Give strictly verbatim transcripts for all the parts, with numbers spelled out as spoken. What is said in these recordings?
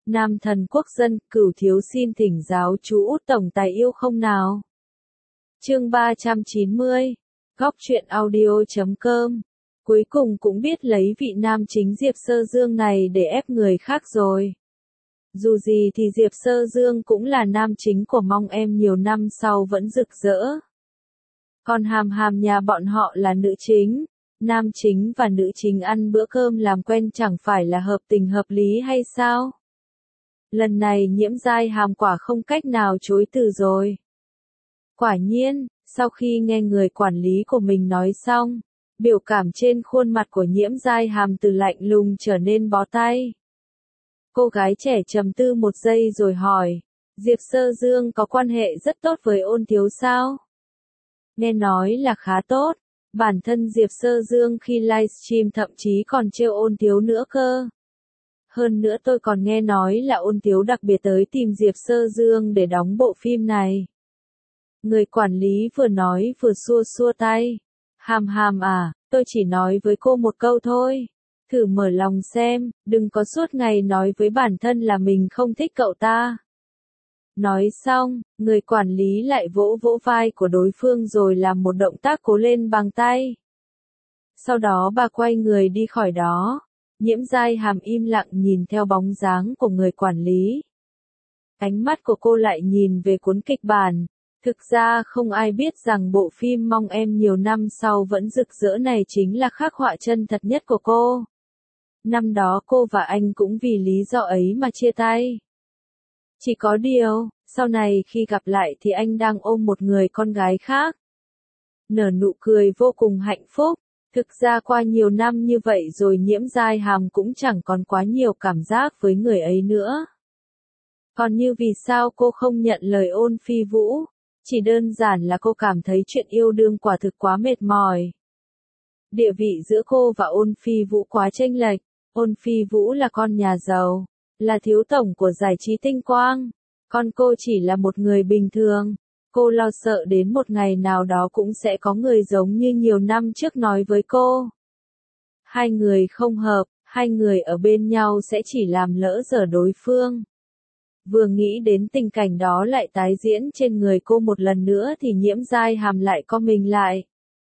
Nam thần quốc dân, Cửu thiếu xin thỉnh giáo chú Út tổng tài yêu không nào. Chương ba trăm chín mươi, Góc truyện audio chấm com. Cuối cùng cũng biết lấy vị nam chính Diệp Sơ Dương này để ép người khác rồi. Dù gì thì Diệp Sơ Dương cũng là nam chính của Mong Em nhiều năm sau vẫn rực rỡ. Còn Hàm Hàm nhà bọn họ là nữ chính, nam chính và nữ chính ăn bữa cơm làm quen chẳng phải là hợp tình hợp lý hay sao? Lần này Nhiễm Giai Hàm quả không cách nào chối từ rồi. Quả nhiên, sau khi nghe người quản lý của mình nói xong, biểu cảm trên khuôn mặt của Nhiễm Giai Hàm từ lạnh lùng trở nên bó tay. Cô gái trẻ trầm tư một giây rồi hỏi, Diệp Sơ Dương có quan hệ rất tốt với Ôn Thiếu sao? Nghe nói là khá tốt, bản thân Diệp Sơ Dương khi livestream thậm chí còn trêu Ôn Thiếu nữa cơ. Hơn nữa tôi còn nghe nói là Ôn Thiếu đặc biệt tới tìm Diệp Sơ Dương để đóng bộ phim này. Người quản lý vừa nói vừa xua xua tay. Hàm Hàm à, tôi chỉ nói với cô một câu thôi. Thử mở lòng xem, đừng có suốt ngày nói với bản thân là mình không thích cậu ta. Nói xong, người quản lý lại vỗ vỗ vai của đối phương rồi làm một động tác cố lên bằng tay. Sau đó bà quay người đi khỏi đó. Nhiễm Giai Hàm im lặng nhìn theo bóng dáng của người quản lý. Ánh mắt của cô lại nhìn về cuốn kịch bản. Thực ra không ai biết rằng bộ phim Mong Em nhiều năm sau vẫn rực rỡ này chính là khắc họa chân thật nhất của cô. Năm đó cô và anh cũng vì lý do ấy mà chia tay. Chỉ có điều, sau này khi gặp lại thì anh đang ôm một người con gái khác. Nở nụ cười vô cùng hạnh phúc. Thực ra qua nhiều năm như vậy rồi Nhiễm Giai Hàm cũng chẳng còn quá nhiều cảm giác với người ấy nữa. Còn như vì sao cô không nhận lời Ôn Phi Vũ? Chỉ đơn giản là cô cảm thấy chuyện yêu đương quả thực quá mệt mỏi. Địa vị giữa cô và Ôn Phi Vũ quá chênh lệch. Ôn Phi Vũ là con nhà giàu, là thiếu tổng của giải trí tinh quang. Còn cô chỉ là một người bình thường. Cô lo sợ đến một ngày nào đó cũng sẽ có người giống như nhiều năm trước nói với cô. Hai người không hợp, hai người ở bên nhau sẽ chỉ làm lỡ dở đối phương. Vừa nghĩ đến tình cảnh đó lại tái diễn trên người cô một lần nữa thì Nhiễm Giai Hàm lại co mình lại.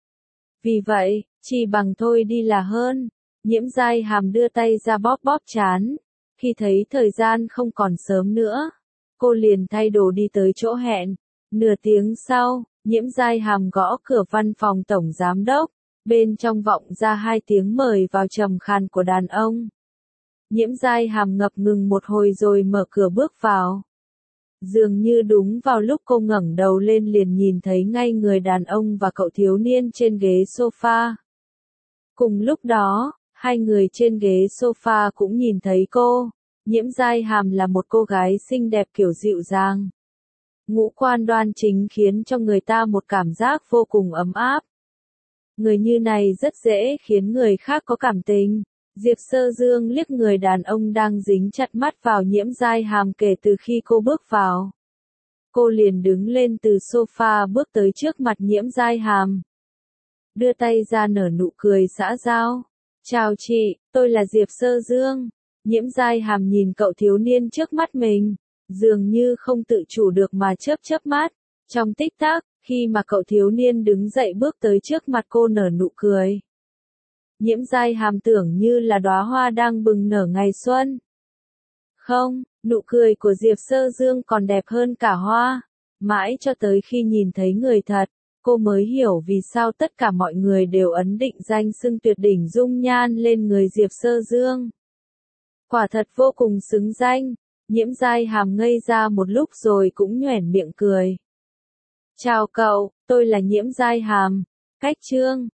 Vì vậy, chỉ bằng thôi đi là hơn. Nhiễm Giai Hàm đưa tay ra bóp bóp trán. Khi thấy thời gian không còn sớm nữa, cô liền thay đồ đi tới chỗ hẹn. Nửa tiếng sau, Nhiễm Giai Hàm gõ cửa văn phòng tổng giám đốc. Bên trong vọng ra hai tiếng mời vào trầm khàn của đàn ông. Nhiễm Giai Hàm ngập ngừng một hồi rồi mở cửa bước vào. Dường như đúng vào lúc cô ngẩng đầu lên liền nhìn thấy ngay người đàn ông và cậu thiếu niên trên ghế sofa. Cùng lúc đó, hai người trên ghế sofa cũng nhìn thấy cô. Nhiễm Giai Hàm là một cô gái xinh đẹp kiểu dịu dàng. Ngũ quan đoan chính khiến cho người ta một cảm giác vô cùng ấm áp. Người như này rất dễ khiến người khác có cảm tình. Diệp Sơ Dương liếc người đàn ông đang dính chặt mắt vào Nhiễm Giai Hàm kể từ khi cô bước vào. Cô liền đứng lên từ sofa bước tới trước mặt Nhiễm Giai Hàm. Đưa tay ra nở nụ cười xã giao. Chào chị, tôi là Diệp Sơ Dương. Nhiễm Giai Hàm nhìn cậu thiếu niên trước mắt mình. Dường như không tự chủ được mà chớp chớp mắt. Trong tích tắc, khi mà cậu thiếu niên đứng dậy bước tới trước mặt cô nở nụ cười. Nhiễm Giai Hàm tưởng như là đóa hoa đang bừng nở ngày xuân. Không, nụ cười của Diệp Sơ Dương còn đẹp hơn cả hoa. Mãi cho tới khi nhìn thấy người thật, cô mới hiểu vì sao tất cả mọi người đều ấn định danh xưng tuyệt đỉnh dung nhan lên người Diệp Sơ Dương. Quả thật vô cùng xứng danh. Nhiễm Giai Hàm ngây ra một lúc rồi cũng nhoẻn miệng cười. Chào cậu, tôi là Nhiễm Giai Hàm. Cách chương